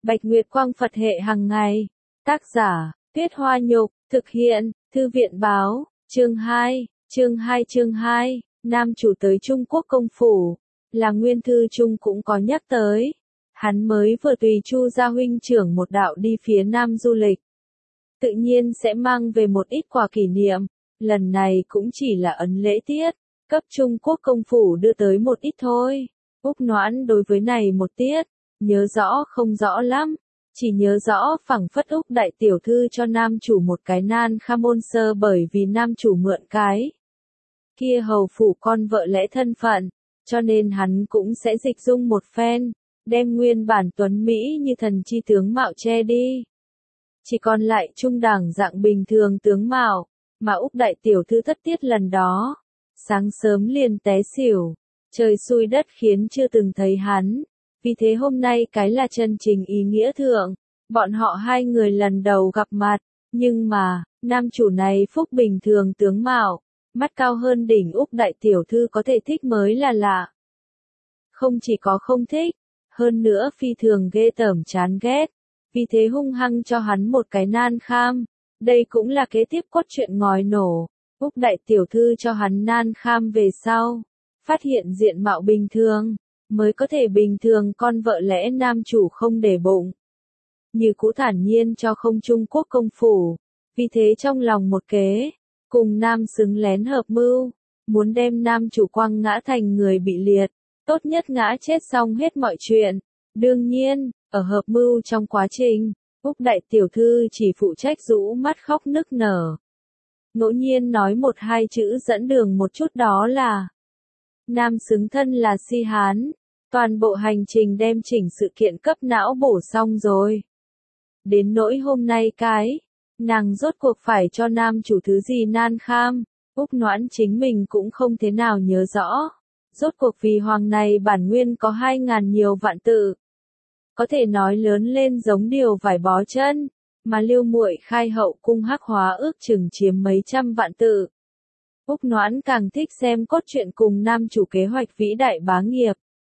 Bạch Nguyệt Quang Phật hệ hàng ngày. Tác giả, Tuyết Hoa Nhục, thực hiện, Thư viện Báo, chương 2, Nam chủ tới Trung Quốc công phủ, là nguyên thư chung cũng có nhắc tới. Hắn mới vừa tùy Chu gia huynh trưởng một đạo đi phía Nam du lịch. Tự nhiên sẽ mang về một ít quà kỷ niệm, lần này cũng chỉ là ấn lễ tiết, cấp Trung Quốc công phủ đưa tới một ít thôi. Úc Noãn đối với này một tiết, nhớ rõ không rõ lắm, chỉ nhớ rõ phảng phất Úc đại tiểu thư cho nam chủ một cái nan kha môn sơ bởi vì nam chủ mượn cái kia hầu phủ con vợ lẽ thân phận, cho nên hắn cũng sẽ dịch dung một phen, đem nguyên bản tuấn Mỹ như thần chi tướng mạo che đi. Chỉ còn lại trung đẳng dạng bình thường tướng mạo, mà Úc đại tiểu thư thất tiết lần đó, sáng sớm liền té xỉu, trời xui đất khiến chưa từng thấy hắn, vì thế hôm nay cái là chân trình ý nghĩa thượng, bọn họ hai người lần đầu gặp mặt, nhưng mà, nam chủ này phúc bình thường tướng mạo, mắt cao hơn đỉnh Úc đại tiểu thư có thể thích mới là lạ. Không chỉ có không thích, hơn nữa phi thường ghê tởm chán ghét, vì thế hung hăng cho hắn một cái nan kham, đây cũng là kế tiếp cốt truyện ngòi nổ. Úc đại tiểu thư cho hắn nan kham về sau, phát hiện diện mạo bình thường, mới có thể bình thường con vợ lẽ nam chủ không để bụng. Như cũ thản nhiên cho không Trung Quốc công phủ, vì thế trong lòng một kế, cùng nam xứng lén hợp mưu, muốn đem nam chủ quăng ngã thành người bị liệt, tốt nhất ngã chết xong hết mọi chuyện. Đương nhiên, ở hợp mưu trong quá trình, Úc đại tiểu thư chỉ phụ trách rũ mắt khóc nức nở. Ngẫu nhiên nói một hai chữ dẫn đường một chút đó là nam xứng thân là si hán, toàn bộ hành trình đem chỉnh sự kiện cấp não bổ xong rồi. Đến nỗi hôm nay nàng rốt cuộc phải cho nam chủ thứ gì nan kham, Úc Noãn chính mình cũng không thế nào nhớ rõ. Rốt cuộc vì hoàng này bản nguyên có 2.000 nhiều vạn tự. Có thể nói lớn lên giống điều vải bó chân, mà Lưu Muội khai hậu cung hắc hóa ước chừng chiếm mấy trăm vạn tự. Úc Noãn càng thích xem cốt truyện cùng nam chủ kế hoạch vĩ đại bá nghiệp.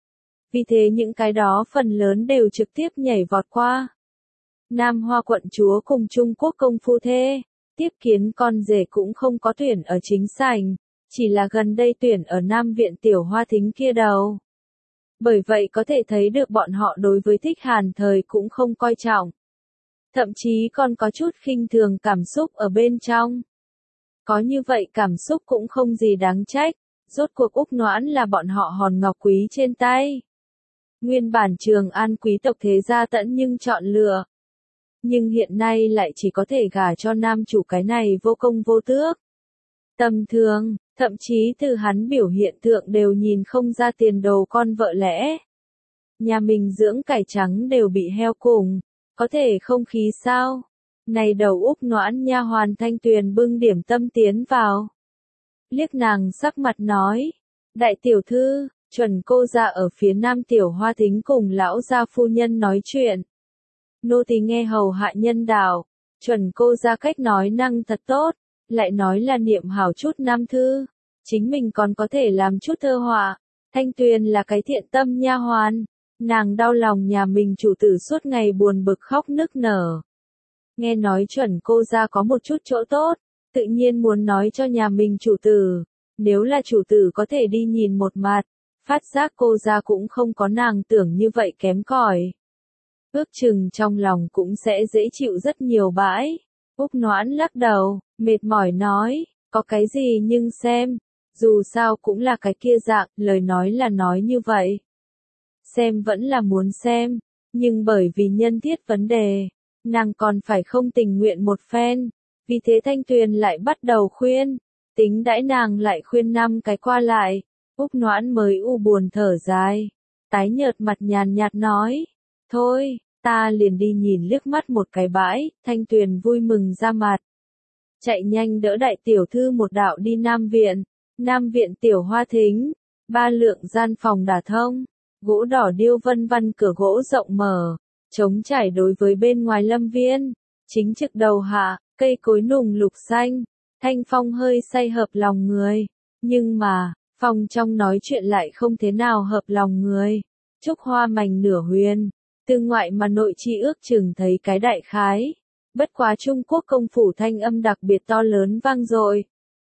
Vì thế những cái đó phần lớn đều trực tiếp nhảy vọt qua. Nam Hoa quận chúa cùng Trung Quốc công phu thê, tiếp kiến con rể cũng không có tuyển ở chính sảnh, chỉ là gần đây tuyển ở Nam viện tiểu hoa thính kia đầu. Bởi vậy có thể thấy được bọn họ đối với Thích Hàn thời cũng không coi trọng. Thậm chí còn có chút khinh thường cảm xúc ở bên trong. Có như vậy cảm xúc cũng không gì đáng trách, rốt cuộc Úc Noãn là bọn họ hòn ngọc quý trên tay. Nguyên bản Trường An quý tộc thế gia tẫn nhưng chọn lựa. Nhưng hiện nay lại chỉ có thể gả cho nam chủ cái này vô công vô tước. Tầm thường, thậm chí từ hắn biểu hiện thượng đều nhìn không ra tiền đồ con vợ lẽ. Nhà mình dưỡng cải trắng đều bị heo cùng, có thể không khí sao? Này đầu Úc Noãn nha hoàn Thanh Tuyền bưng điểm tâm tiến vào. Liếc nàng sắc mặt nói, đại tiểu thư, chuẩn cô ra ở phía nam tiểu hoa thính cùng lão gia phu nhân nói chuyện. Nô tỳ nghe hầu hạ nhân đạo, chuẩn cô ra cách nói năng thật tốt, lại nói là niệm hảo chút nam thư, chính mình còn có thể làm chút thơ họa. Thanh Tuyền là cái thiện tâm nha hoàn, nàng đau lòng nhà mình chủ tử suốt ngày buồn bực khóc nức nở. Nghe nói chuẩn cô ra có một chút chỗ tốt, tự nhiên muốn nói cho nhà mình chủ tử, nếu là chủ tử có thể đi nhìn một mặt, phát giác cô ra cũng không có nàng tưởng như vậy kém cỏi. Ước chừng trong lòng cũng sẽ dễ chịu rất nhiều bãi. Úc Noãn lắc đầu, mệt mỏi nói, có cái gì nhưng xem, dù sao cũng là cái kia dạng, lời nói là nói như vậy. Xem vẫn là muốn xem, nhưng bởi vì nhân thiết vấn đề, nàng còn phải không tình nguyện một phen, vì thế Thanh Tuyền lại bắt đầu khuyên, tính đãi nàng lại khuyên 5 cái qua lại, Úc Noãn mới u buồn thở dài, tái nhợt mặt nhàn nhạt nói, thôi, ta liền đi nhìn liếc mắt một cái bãi. Thanh Tuyền vui mừng ra mặt, chạy nhanh đỡ đại tiểu thư một đạo đi Nam viện tiểu hoa thính, 3 lượng gian phòng đả thông, gỗ đỏ điêu vân vân cửa gỗ rộng mở, trống trải đối với bên ngoài lâm viên, chính trực đầu hạ, cây cối nùng lục xanh, thanh phong hơi say hợp lòng người, nhưng mà, phòng trong nói chuyện lại không thế nào hợp lòng người, trúc hoa mảnh nửa huyền, Từ ngoại mà nội chi ước chừng thấy cái đại khái. Bất quá Trung Quốc công phủ thanh âm đặc biệt to lớn vang dội.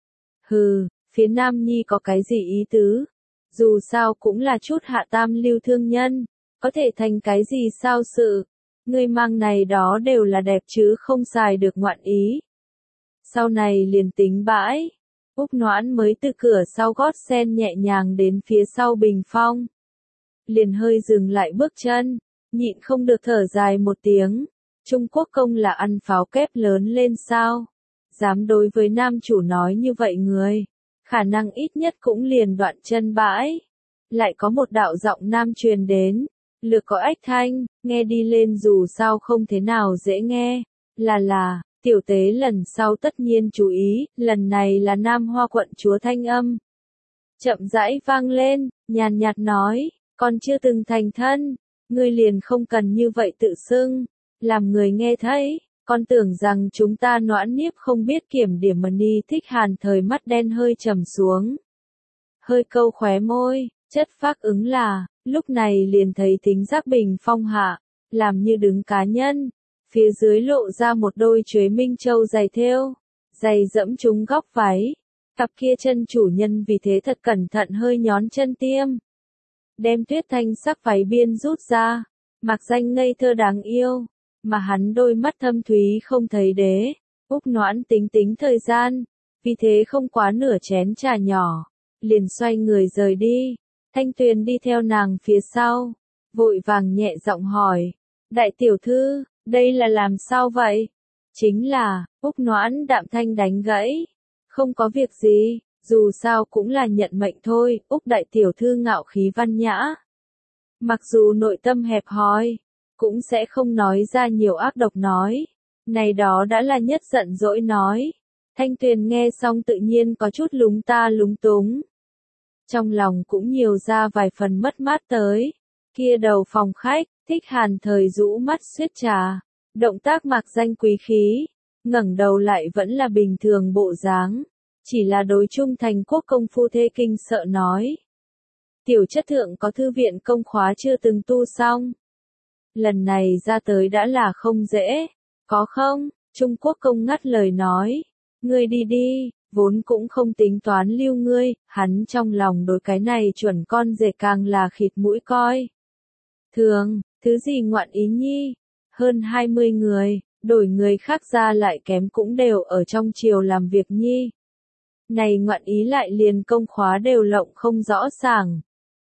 Hừ, phía Nam Nhi có cái gì ý tứ? Dù sao cũng là chút hạ tam lưu thương nhân, có thể thành cái gì sao sự? Ngươi mang này đó đều là đẹp chứ không xài được ngoạn ý. Sau này liền tính bãi. Úc Noãn mới từ cửa sau gót sen nhẹ nhàng đến phía sau bình phong. Liền hơi dừng lại bước chân, nhịn không được thở dài một tiếng. Trung Quốc công là ăn pháo kép lớn lên sao? Dám đối với nam chủ nói như vậy người, khả năng ít nhất cũng liền đoạn chân bãi. Lại có một đạo giọng nam truyền đến, lược có ách thanh, nghe đi lên dù sao không thế nào dễ nghe, là, tiểu tế lần sau tất nhiên chú ý, lần này là Nam Hoa quận chúa thanh âm. Chậm rãi vang lên, nhàn nhạt nói, con chưa từng thành thân, ngươi liền không cần như vậy tự xưng, làm người nghe thấy, con tưởng rằng chúng ta Noãn Niếp không biết kiểm điểm mà ni Thích Hàn thời mắt đen hơi trầm xuống. Hơi câu khóe môi, chất phác ứng là, lúc này liền thấy Thính Giác bình phong hạ, làm như đứng cá nhân, phía dưới lộ ra một đôi chuế minh châu giày thêu, giày dẫm trúng góc váy, cặp kia chân chủ nhân vì thế thật cẩn thận hơi nhón chân tiêm. Đem tuyết thanh sắc váy biên rút ra, mặc danh ngây thơ đáng yêu, mà hắn đôi mắt thâm thúy không thấy đế. Úc Noãn tính tính thời gian, vì thế không quá nửa chén trà nhỏ, liền xoay người rời đi. Thanh Tuyền đi theo nàng phía sau, vội vàng nhẹ giọng hỏi, đại tiểu thư, đây là làm sao vậy? Chính là, Úc Noãn đạm thanh đánh gãy, không có việc gì, dù sao cũng là nhận mệnh thôi. Úc đại tiểu thư ngạo khí văn nhã, mặc dù nội tâm hẹp hòi, cũng sẽ không nói ra nhiều ác độc nói, này đó đã là nhất giận dỗi nói. Thanh Tuyền nghe xong tự nhiên có chút lúng ta lúng túng, trong lòng cũng nhiều ra vài phần mất mát tới. Kia đầu phòng khách, Thích Hàn thời rũ mắt suýt trà, động tác mặc danh quý khí, ngẩng đầu lại vẫn là bình thường bộ dáng, chỉ là đối chung thành quốc công phu thê kinh sợ nói. Tiểu chất thượng có thư viện công khóa chưa từng tu xong. Lần này ra tới đã là không dễ, có không? Trung Quốc công ngắt lời nói, ngươi đi đi, vốn cũng không tính toán lưu ngươi, hắn trong lòng đối cái này chuẩn con rể càng là khịt mũi coi. Thường, thứ gì ngoạn ý nhi, hơn 20 người, đổi người khác ra lại kém cũng đều ở trong triều làm việc nhi. Này ngoạn ý lại liền công khóa đều lộng không rõ ràng.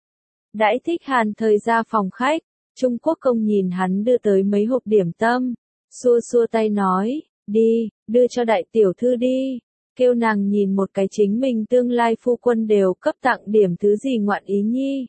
Đãi Thích Hàn thời ra phòng khách, Trung Quốc công nhìn hắn đưa tới mấy hộp điểm tâm, xua xua tay nói, đi, đưa cho đại tiểu thư đi, kêu nàng nhìn một cái chính mình tương lai phu quân đều cấp tặng điểm thứ gì ngoạn ý nhi.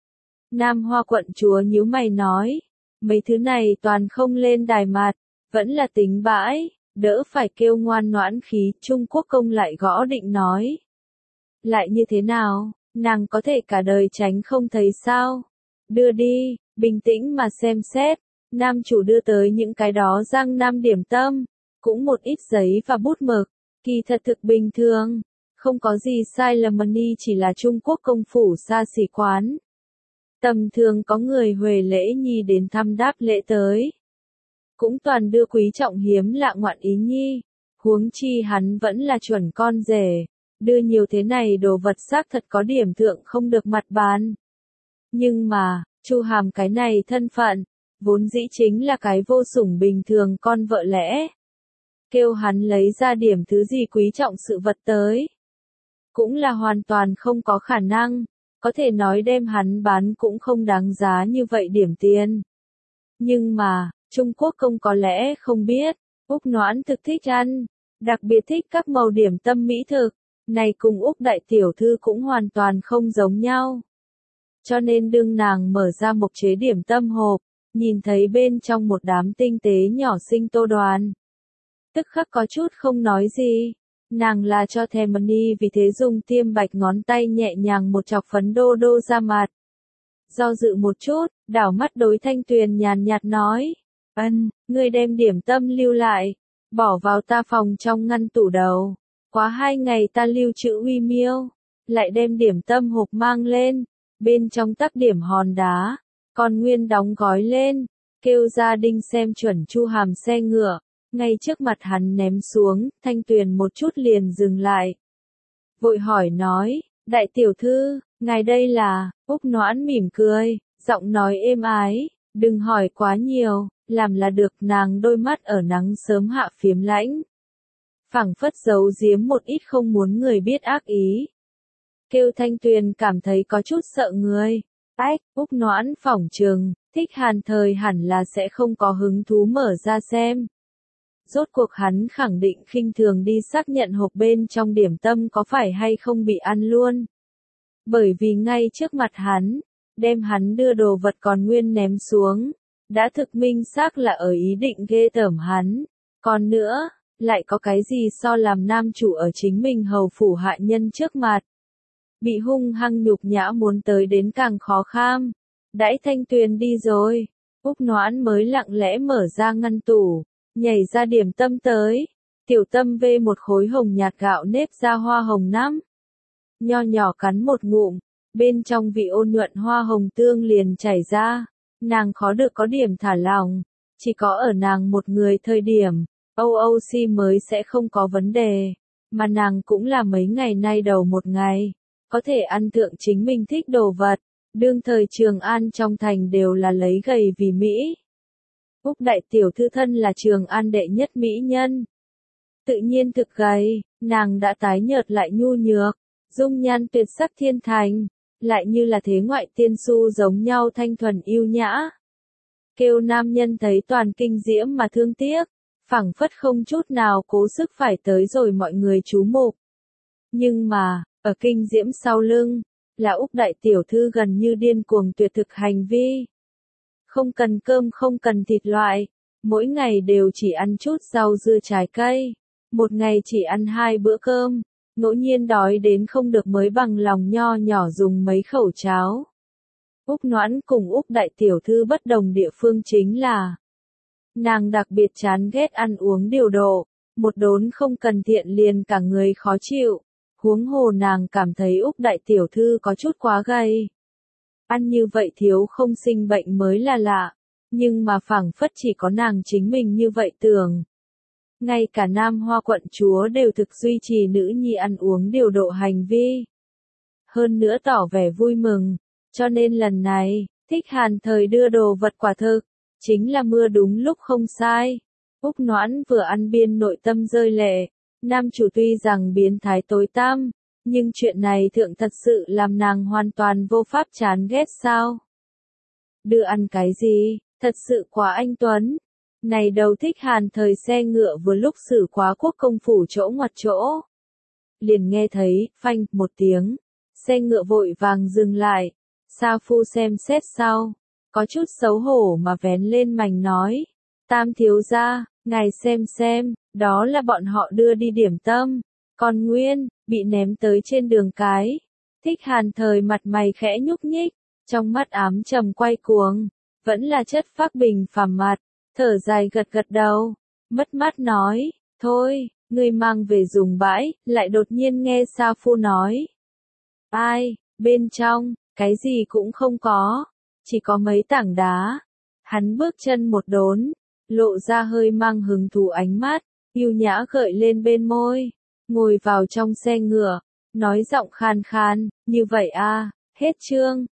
Nam Hoa quận chúa nhíu mày nói, mấy thứ này toàn không lên đài mặt, vẫn là tính bãi, đỡ phải kêu ngoan noãn khí. Trung Quốc công lại gõ định nói, lại như thế nào, nàng có thể cả đời tránh không thấy sao, đưa đi, bình tĩnh mà xem xét. Nam chủ đưa tới những cái đó Giang Nam điểm tâm, cũng một ít giấy và bút mực, kỳ thật thực bình thường, không có gì sai lầm, ni chỉ là Trung Quốc công phủ xa xỉ quán. Tầm thường có người huề lễ nhi đến thăm đáp lễ tới, cũng toàn đưa quý trọng hiếm lạ ngoạn ý nhi, huống chi hắn vẫn là chuẩn con rể, đưa nhiều thế này đồ vật xác thật có điểm thượng không được mặt bàn. Nhưng mà, Chu Hàm cái này thân phận, vốn dĩ chính là cái vô sủng bình thường con vợ lẽ. Kêu hắn lấy ra điểm thứ gì quý trọng sự vật tới, cũng là hoàn toàn không có khả năng, có thể nói đem hắn bán cũng không đáng giá như vậy điểm tiền. Nhưng mà, Trung Quốc công có lẽ không biết, Úc Noãn thực thích ăn, đặc biệt thích các màu điểm tâm mỹ thực, này cùng Úc đại tiểu thư cũng hoàn toàn không giống nhau. Cho nên đương nàng mở ra mộc chế điểm tâm hộp, nhìn thấy bên trong một đám tinh tế nhỏ xinh tô đoàn. Tức khắc có chút không nói gì, nàng là cho thèm ni vì thế dùng tiêm bạch ngón tay nhẹ nhàng một chọc phấn đô đô ra mặt. Do dự một chút, đảo mắt đối Thanh Tuyền nhàn nhạt nói, ngươi đem điểm tâm lưu lại, bỏ vào ta phòng trong ngăn tủ đầu, quá 2 ngày ta lưu trữ uy miêu, lại đem điểm tâm hộp mang lên, bên trong tắc điểm hòn đá, còn nguyên đóng gói lên, kêu gia đình xem chuẩn chu hàm xe ngựa, ngay trước mặt hắn ném xuống, Thanh Tuyền một chút liền dừng lại. Vội hỏi nói, đại tiểu thư, ngài đây là, Úc Noãn mỉm cười, giọng nói êm ái, đừng hỏi quá nhiều, làm là được. Nàng đôi mắt ở nắng sớm hạ phiếm lãnh, phảng phất giấu giếm một ít không muốn người biết ác ý. Kêu Thanh Tuyền cảm thấy có chút sợ người. Ách, Úc Noãn phỏng chừng, Thích Hàn Thời hẳn là sẽ không có hứng thú mở ra xem. Rốt cuộc hắn khẳng định khinh thường đi xác nhận hộp bên trong điểm tâm có phải hay không bị ăn luôn. Bởi vì ngay trước mặt hắn, đem hắn đưa đồ vật còn nguyên ném xuống, đã thực minh xác là ở ý định ghê tởm hắn. Còn nữa, lại có cái gì so làm nam chủ ở chính mình hầu phủ hạ nhân trước mặt. Bị hung hăng nhục nhã muốn tới đến càng khó kham. Đãi Thanh Tuyền đi rồi, Úc Noãn mới lặng lẽ mở ra ngăn tủ, nhảy ra điểm tâm tới. Tiểu Tâm vê một khối hồng nhạt gạo nếp ra hoa hồng nắm. Nho nhỏ cắn một ngụm, bên trong vị ôn nhuận hoa hồng tương liền chảy ra. Nàng khó được có điểm thả lỏng, chỉ có ở nàng một người thời điểm, OOC mới sẽ không có vấn đề, mà nàng cũng là mấy ngày nay đầu một ngày, có thể ăn thượng chính mình thích đồ vật, đương thời Trường An trong thành đều là lấy gầy vì Mỹ. Úc đại tiểu thư thân là Trường An đệ nhất mỹ nhân. Tự nhiên thực gầy, nàng đã tái nhợt lại nhu nhược, dung nhan tuyệt sắc thiên thành, lại như là thế ngoại tiên su giống nhau thanh thuần yêu nhã. Kêu nam nhân thấy toàn kinh diễm mà thương tiếc, phảng phất không chút nào cố sức phải tới rồi mọi người chú mục. Nhưng mà, ở kinh diễm sau lưng, là Úc đại tiểu thư gần như điên cuồng tuyệt thực hành vi. Không cần cơm không cần thịt loại, mỗi ngày đều chỉ ăn chút rau dưa trái cây, một ngày chỉ ăn 2 bữa cơm, ngẫu nhiên đói đến không được mới bằng lòng nho nhỏ dùng mấy khẩu cháo. Úc Noãn cùng Úc đại tiểu thư bất đồng địa phương chính là nàng đặc biệt chán ghét ăn uống điều độ, một đốn không cần thiện liền cả người khó chịu, huống hồ nàng cảm thấy Úc đại tiểu thư có chút quá gầy. Ăn như vậy thiếu không sinh bệnh mới là lạ, nhưng mà phảng phất chỉ có nàng chính mình như vậy tưởng. Ngay cả Nam Hoa quận chúa đều thực duy trì nữ nhi ăn uống điều độ hành vi. Hơn nữa tỏ vẻ vui mừng, cho nên lần này, Thích Hàn Thời đưa đồ vật quả thực, chính là mưa đúng lúc không sai. Úc Noãn vừa ăn biên nội tâm rơi lệ, nam chủ tuy rằng biến thái tối tăm, nhưng chuyện này thượng thật sự làm nàng hoàn toàn vô pháp chán ghét sao. Đưa ăn cái gì, thật sự quá anh tuấn. Này đầu Thích Hàn Thời xe ngựa vừa lúc xử quá quốc công phủ chỗ ngoặt chỗ. Liền nghe thấy, phanh, một tiếng, xe ngựa vội vàng dừng lại, Sa Phu xem xét sau, có chút xấu hổ mà vén lên mành nói, Tam thiếu gia, ngài xem, đó là bọn họ đưa đi điểm tâm, còn nguyên, bị ném tới trên đường cái. Thích Hàn Thời mặt mày khẽ nhúc nhích, trong mắt ám trầm quay cuồng, vẫn là chất phác bình phàm mặt. Thở dài gật gật đầu, mất mát nói, thôi, ngươi mang về dùng bãi, lại đột nhiên nghe Sa Phu nói. Ai, bên trong, cái gì cũng không có, chỉ có mấy tảng đá. Hắn bước chân một đốn, lộ ra hơi mang hứng thú ánh mắt, yêu nhã gợi lên bên môi, ngồi vào trong xe ngựa, nói giọng khan khan, như vậy à, hết chương.